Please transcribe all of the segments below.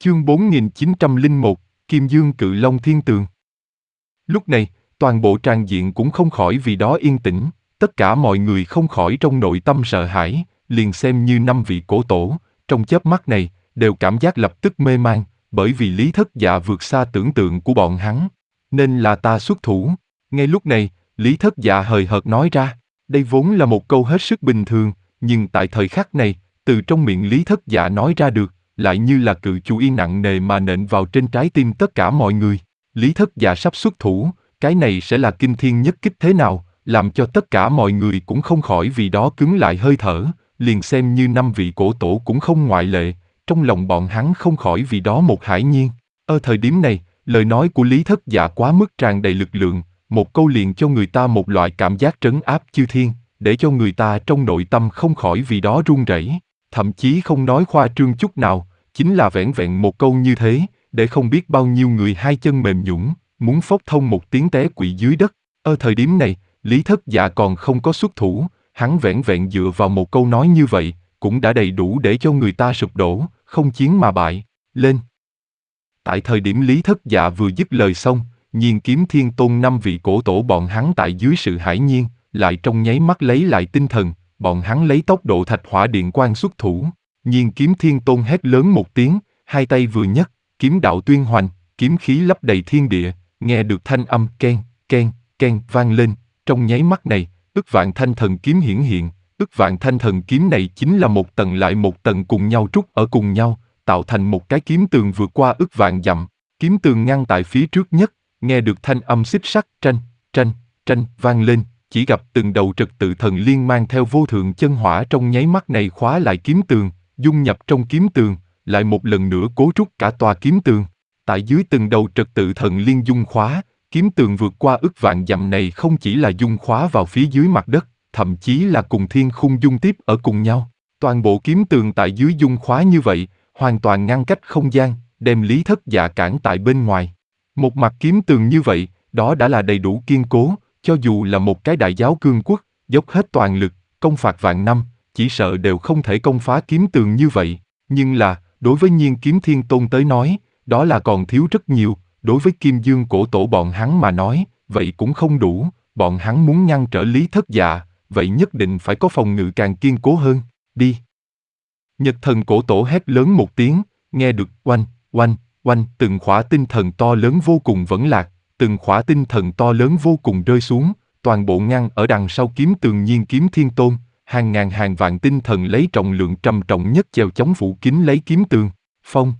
Chương 4901, Kim Dương Cự Long Thiên Tường. Lúc này, toàn bộ tràng diện cũng không khỏi vì đó yên tĩnh, tất cả mọi người không khỏi trong nội tâm sợ hãi, liền xem như 5 vị cổ tổ, trong chớp mắt này, đều cảm giác lập tức mê man, bởi vì Lý Thất Dạ vượt xa tưởng tượng của bọn hắn. Nên là ta xuất thủ. Ngay lúc này, Lý Thất Dạ hời hợt nói ra, đây vốn là một câu hết sức bình thường, nhưng tại thời khắc này, từ trong miệng Lý Thất Dạ nói ra được, lại như là cự chuỗi nặng nề mà nện vào trên trái tim tất cả mọi người. Lý Thất Dạ sắp xuất thủ, cái này sẽ là kinh thiên nhất kích thế nào, làm cho tất cả mọi người cũng không khỏi vì đó cứng lại hơi thở, liền xem như 5 vị cổ tổ cũng không ngoại lệ, trong lòng bọn hắn không khỏi vì đó một hải nhiên. Ở thời điểm này, lời nói của Lý Thất Dạ quá mức tràn đầy lực lượng, một câu liền cho người ta một loại cảm giác trấn áp chư thiên, để cho người ta trong nội tâm không khỏi vì đó run rẩy. Thậm chí không nói khoa trương chút nào, chính là vẻn vẹn một câu như thế, để không biết bao nhiêu người hai chân mềm nhũn, muốn phốc thông một tiếng té quỵ dưới đất. Ở thời điểm này, Lý Thất Dạ còn không có xuất thủ, hắn vẻn vẹn dựa vào một câu nói như vậy, cũng đã đầy đủ để cho người ta sụp đổ, không chiến mà bại. Lên! Tại thời điểm Lý Thất Dạ vừa dứt lời xong, Nhiên Kiếm Thiên Tôn 5 vị cổ tổ bọn hắn tại dưới sự hải nhiên, lại trong nháy mắt lấy lại tinh thần, bọn hắn lấy tốc độ thạch hỏa điện quang xuất thủ. Nhiên Kiếm Thiên Tôn hét lớn một tiếng, hai tay vừa nhấc, kiếm đạo tuyên hoành, kiếm khí lấp đầy thiên địa, nghe được thanh âm ken, ken, ken vang lên, trong nháy mắt này, ức vạn thanh thần kiếm hiển hiện, ức vạn thanh thần kiếm này chính là một tầng lại một tầng cùng nhau trút ở cùng nhau, tạo thành một cái kiếm tường vượt qua ức vạn dặm, kiếm tường ngăn tại phía trước nhất, nghe được thanh âm xích sắt tranh, tranh, tranh vang lên, chỉ gặp từng đầu trật tự thần liên mang theo vô thượng chân hỏa trong nháy mắt này khóa lại kiếm tường, dung nhập trong kiếm tường, lại một lần nữa cố trút cả tòa kiếm tường. Tại dưới từng đầu trật tự thần liên dung khóa, kiếm tường vượt qua ức vạn dặm này không chỉ là dung khóa vào phía dưới mặt đất, thậm chí là cùng thiên khung dung tiếp ở cùng nhau. Toàn bộ kiếm tường tại dưới dung khóa như vậy, hoàn toàn ngăn cách không gian, đem Lý Thất Dạ cản tại bên ngoài. Một mặt kiếm tường như vậy, đó đã là đầy đủ kiên cố, cho dù là một cái đại giáo cương quốc, dốc hết toàn lực, công phạt vạn năm, chỉ sợ đều không thể công phá kiếm tường như vậy. Nhưng là, đối với Nhiên Kiếm Thiên Tôn tới nói, đó là còn thiếu rất nhiều, đối với Kim Dương cổ tổ bọn hắn mà nói, vậy cũng không đủ, bọn hắn muốn ngăn trở Lý Thất Dạ, vậy nhất định phải có phòng ngự càng kiên cố hơn, đi. Nhật thần cổ tổ hét lớn một tiếng, nghe được oanh, oanh, oanh, từng khỏa tinh thần to lớn vô cùng vẫn lạc, từng khỏa tinh thần to lớn vô cùng rơi xuống, toàn bộ ngăn ở đằng sau kiếm tường Nhiên Kiếm Thiên Tôn, hàng ngàn hàng vạn tinh thần lấy trọng lượng trầm trọng nhất chèo chống phủ kín lấy kiếm tường, phong.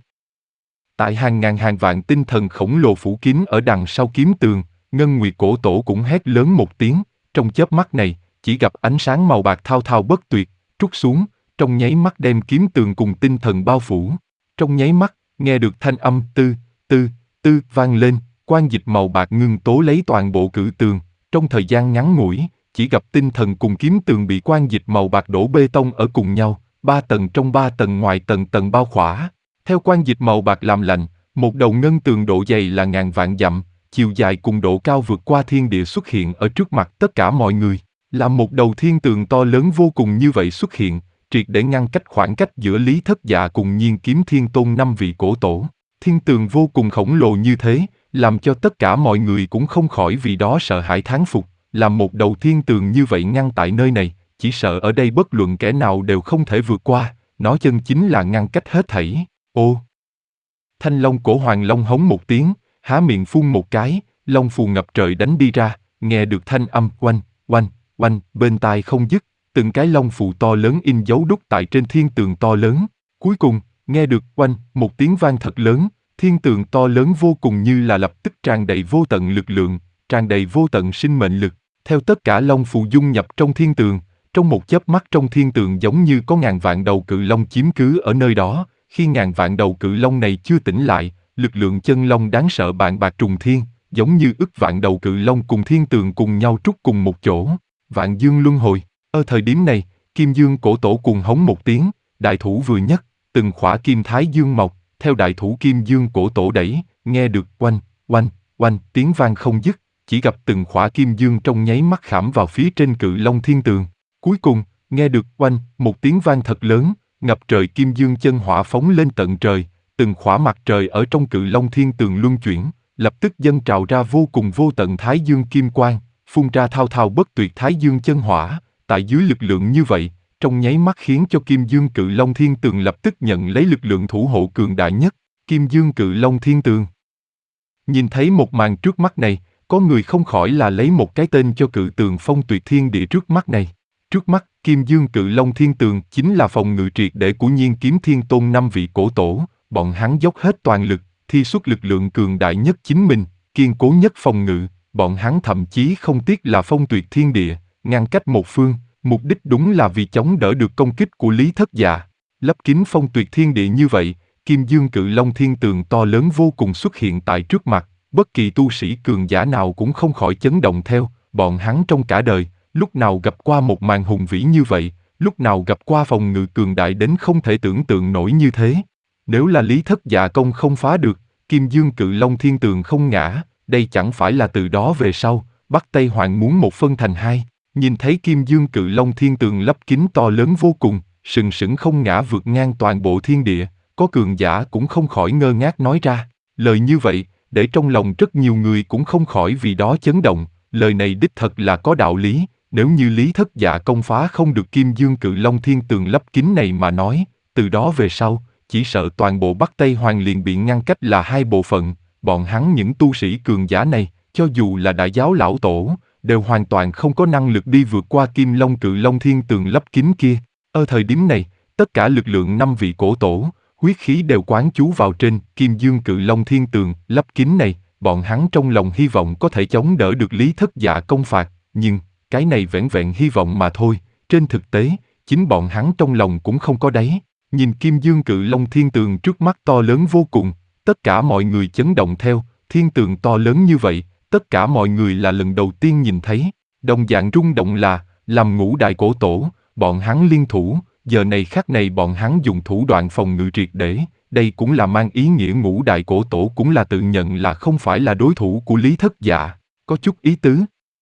Tại hàng ngàn hàng vạn tinh thần khổng lồ phủ kín ở đằng sau kiếm tường, Ngân Nguyệt cổ tổ cũng hét lớn một tiếng, trong chớp mắt này, chỉ gặp ánh sáng màu bạc thao thao bất tuyệt, trút xuống, trong nháy mắt đem kiếm tường cùng tinh thần bao phủ. Trong nháy mắt, nghe được thanh âm tư, tư, tư vang lên, quang dịch màu bạc ngưng tố lấy toàn bộ cự tường, trong thời gian ngắn ngủi, chỉ gặp tinh thần cùng kiếm tường bị quang dịch màu bạc đổ bê tông ở cùng nhau, 3 tầng trong 3 tầng ngoài tầng tầng bao khỏa. Theo quang dịch màu bạc làm lạnh, một đầu ngân tường độ dày là ngàn vạn dặm, chiều dài cùng độ cao vượt qua thiên địa xuất hiện ở trước mặt tất cả mọi người, làm một đầu thiên tường to lớn vô cùng như vậy xuất hiện, triệt để ngăn cách khoảng cách giữa Lý Thất Dạ cùng Nhiên Kiếm Thiên Tôn 5 vị cổ tổ. Thiên tường vô cùng khổng lồ như thế, làm cho tất cả mọi người cũng không khỏi vì đó sợ hãi thán phục, làm một đầu thiên tường như vậy ngăn tại nơi này, chỉ sợ ở đây bất luận kẻ nào đều không thể vượt qua, nó chân chính là ngăn cách hết thảy. Ô! Thanh long cổ hoàng long hống một tiếng, há miệng phun một cái, long phù ngập trời đánh đi ra, nghe được thanh âm oanh, oanh, oanh, bên tai không dứt, từng cái long phù to lớn in dấu đúc tại trên thiên tường to lớn. Cuối cùng, nghe được oanh, một tiếng vang thật lớn, thiên tường to lớn vô cùng như là lập tức tràn đầy vô tận lực lượng, tràn đầy vô tận sinh mệnh lực. Theo tất cả long phù dung nhập trong thiên tường, trong một chớp mắt trong thiên tường giống như có ngàn vạn đầu cự long chiếm cứ ở nơi đó. Khi ngàn vạn đầu cự long này chưa tỉnh lại, lực lượng chân long đáng sợ bạn bạc trùng thiên, giống như ức vạn đầu cự long cùng thiên tường cùng nhau trút cùng một chỗ. Vạn dương luân hồi. Ở thời điểm này, Kim Dương cổ tổ cùng hống một tiếng, đại thủ vừa nhấc, từng khỏa kim thái dương mọc, theo đại thủ Kim Dương cổ tổ đẩy, nghe được oanh, oanh, oanh tiếng vang không dứt, chỉ gặp từng khỏa kim dương trong nháy mắt khảm vào phía trên cự long thiên tường. Cuối cùng, nghe được oanh, một tiếng vang thật lớn, ngập trời kim dương chân hỏa phóng lên tận trời, từng khỏa mặt trời ở trong Cự Long Thiên Tường luân chuyển, lập tức dâng trào ra vô cùng vô tận Thái Dương kim quang, phun ra thao thao bất tuyệt Thái Dương chân hỏa, tại dưới lực lượng như vậy, trong nháy mắt khiến cho Kim Dương Cự Long Thiên Tường lập tức nhận lấy lực lượng thủ hộ cường đại nhất, Kim Dương Cự Long Thiên Tường. Nhìn thấy một màn trước mắt này, có người không khỏi là lấy một cái tên cho cự tường phong tuyệt thiên địa trước mắt này. Trước mắt, Kim Dương Cự Long Thiên Tường chính là phòng ngự triệt để của Nhiên Kiếm Thiên Tôn 5 vị cổ tổ, bọn hắn dốc hết toàn lực, thi xuất lực lượng cường đại nhất chính mình, kiên cố nhất phòng ngự, bọn hắn thậm chí không tiếc là phong tuyệt thiên địa, ngăn cách một phương, mục đích đúng là vì chống đỡ được công kích của Lý Thất Dạ. Lấp kín phong tuyệt thiên địa như vậy, Kim Dương Cự Long Thiên Tường to lớn vô cùng xuất hiện tại trước mặt, bất kỳ tu sĩ cường giả nào cũng không khỏi chấn động theo, bọn hắn trong cả đời, lúc nào gặp qua một màn hùng vĩ như vậy, lúc nào gặp qua phòng ngự cường đại đến không thể tưởng tượng nổi như thế. Nếu là Lý Thất Dạ công không phá được, Kim Dương Cự Long Thiên Tường không ngã, đây chẳng phải là từ đó về sau, Bắc Tây Hoàng muốn một phân thành hai. Nhìn thấy Kim Dương Cự Long Thiên Tường lấp kín to lớn vô cùng, sừng sững không ngã vượt ngang toàn bộ thiên địa, có cường giả cũng không khỏi ngơ ngác nói ra. Lời như vậy, để trong lòng rất nhiều người cũng không khỏi vì đó chấn động, lời này đích thật là có đạo lý, nếu như Lý Thất Dạ công phá không được Kim Dương Cự Long Thiên Tường lấp kín này mà nói, từ đó về sau, chỉ sợ toàn bộ Bắc Tây Hoàng liền bị ngăn cách là hai bộ phận, bọn hắn những tu sĩ cường giả này, cho dù là đại giáo lão tổ, đều hoàn toàn không có năng lực đi vượt qua Kim Long Cự Long Thiên Tường lấp kín kia. Ở thời điểm này, tất cả lực lượng 5 vị cổ tổ, huyết khí đều quán chú vào trên Kim Dương Cự Long Thiên Tường lấp kín này, bọn hắn trong lòng hy vọng có thể chống đỡ được Lý Thất Dạ công phạt, nhưng cái này vẻn vẹn hy vọng mà thôi, trên thực tế, chính bọn hắn trong lòng cũng không có đáy. Nhìn Kim Dương Cự Long Thiên Tường trước mắt to lớn vô cùng, tất cả mọi người chấn động theo, thiên tường to lớn như vậy, tất cả mọi người là lần đầu tiên nhìn thấy, đồng dạng rung động là, làm ngũ đại cổ tổ, bọn hắn liên thủ, giờ này khắc này bọn hắn dùng thủ đoạn phòng ngự triệt để, đây cũng là mang ý nghĩa ngũ đại cổ tổ cũng là tự nhận là không phải là đối thủ của Lý Thất Dạ, có chút ý tứ.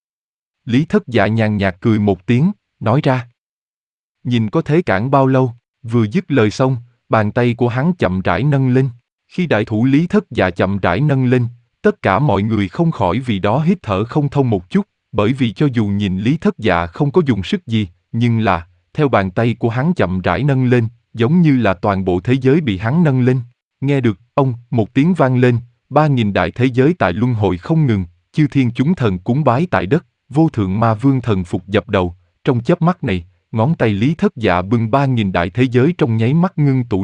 Lý Thất Dạ nhàn nhạt cười một tiếng, nói ra. Nhìn có thế cản bao lâu, vừa dứt lời xong, bàn tay của hắn chậm rãi nâng lên. Khi đại thủ Lý Thất Dạ chậm rãi nâng lên, tất cả mọi người không khỏi vì đó hít thở không thông một chút, bởi vì cho dù nhìn Lý Thất Dạ không có dùng sức gì, nhưng là, theo bàn tay của hắn chậm rãi nâng lên, giống như là toàn bộ thế giới bị hắn nâng lên. Nghe được, ông, một tiếng vang lên, 3.000 đại thế giới tại luân hồi không ngừng, chư thiên chúng thần cúng bái tại đất, vô thượng ma vương thần phục dập đầu, trong chớp mắt này, ngón tay Lý Thất Dạ bưng 3.000 đại thế giới trong nháy mắt ngưng tụ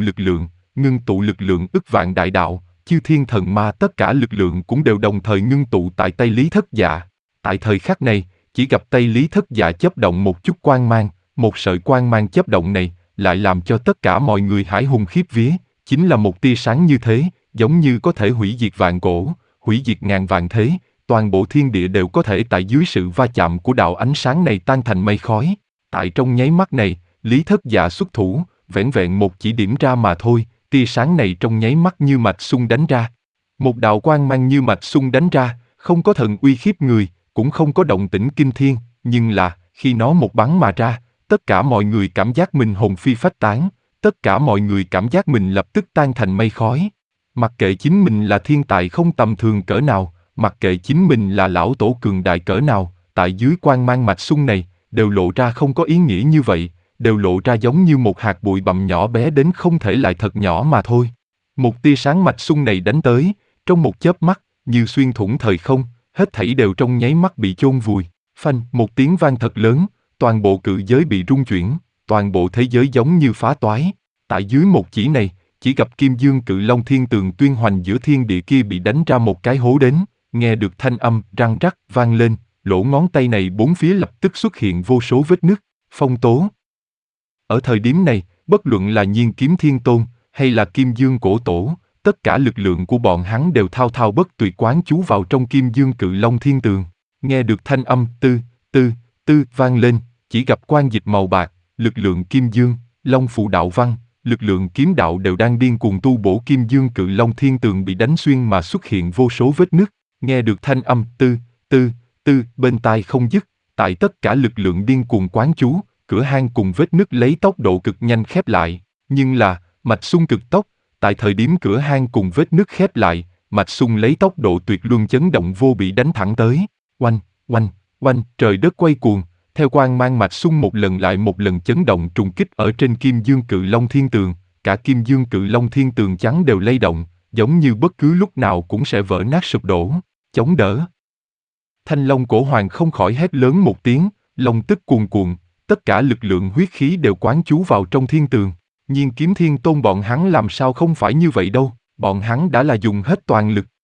lực lượng ức vạn đại đạo, chư thiên thần ma tất cả lực lượng cũng đều đồng thời ngưng tụ tại tay Lý Thất Dạ. Tại thời khắc này, chỉ gặp tay Lý Thất Dạ chớp động một chút quang mang, một sợi quang mang chớp động này, lại làm cho tất cả mọi người hãi hùng khiếp vía, chính là một tia sáng như thế, giống như có thể hủy diệt vạn cổ, hủy diệt ngàn vạn thế, toàn bộ thiên địa đều có thể tại dưới sự va chạm của đạo ánh sáng này tan thành mây khói. Tại trong nháy mắt này, Lý Thất Dạ xuất thủ, vẻn vẹn một chỉ điểm ra mà thôi, tia sáng này trong nháy mắt như mạch xung đánh ra. Một đạo quang mang như mạch xung đánh ra, không có thần uy khiếp người, cũng không có động tĩnh kinh thiên, nhưng là, khi nó một bắn mà ra, tất cả mọi người cảm giác mình hồn phi phách tán, tất cả mọi người cảm giác mình lập tức tan thành mây khói. Mặc kệ chính mình là thiên tài không tầm thường cỡ nào, mặc kệ chính mình là lão tổ cường đại cỡ nào, tại dưới quang mang mạch xung này, đều lộ ra không có ý nghĩa như vậy, đều lộ ra giống như một hạt bụi bặm nhỏ bé đến không thể lại thật nhỏ mà thôi. Một tia sáng mạch xung này đánh tới, trong một chớp mắt, như xuyên thủng thời không, hết thảy đều trong nháy mắt bị chôn vùi. Phanh, một tiếng vang thật lớn, toàn bộ cự giới bị rung chuyển, toàn bộ thế giới giống như phá toái. Tại dưới một chỉ này, chỉ gặp Kim Dương Cự Long Thiên Tường tuyên hoành giữa thiên địa kia bị đánh ra một cái hố đến, nghe được thanh âm răng rắc vang lên, lỗ ngón tay này bốn phía lập tức xuất hiện vô số vết nứt, phong tố. Ở thời điểm này, bất luận là Nhiên Kiếm Thiên Tôn, hay là Kim Dương Cổ Tổ, tất cả lực lượng của bọn hắn đều thao thao bất tuyệt quán chú vào trong Kim Dương Cự Long Thiên Tường. Nghe được thanh âm tư vang lên, chỉ gặp quang dịch màu bạc, lực lượng Kim Dương, Long Phụ Đạo Văn, lực lượng kiếm đạo đều đang điên cuồng tu bổ Kim Dương Cự Long Thiên Tường bị đánh xuyên mà xuất hiện vô số vết nứt. Nghe được thanh âm tư bên tai không dứt, tại tất cả lực lượng điên cuồng quán chú, cửa hang cùng vết nứt lấy tốc độ cực nhanh khép lại, nhưng là, mạch xung cực tốc, Tại thời điểm cửa hang cùng vết nứt khép lại, Mạch Sung lấy tốc độ tuyệt luân chấn động vô bị đánh thẳng tới. Oanh, oanh, oanh, trời đất quay cuồng, theo quang mang Mạch Sung một lần lại một lần chấn động trùng kích ở trên Kim Dương Cự Long Thiên Tường, cả Kim Dương Cự Long Thiên Tường trắng đều lay động, giống như bất cứ lúc nào cũng sẽ vỡ nát sụp đổ. Chống đỡ. Thanh Long Cổ Hoàng không khỏi hét lớn một tiếng, long tức cuồn cuộn, tất cả lực lượng huyết khí đều quán trú vào trong thiên tường. Nhưng Kiếm Thiên Tôn bọn hắn làm sao không phải như vậy đâu, bọn hắn đã là dùng hết toàn lực.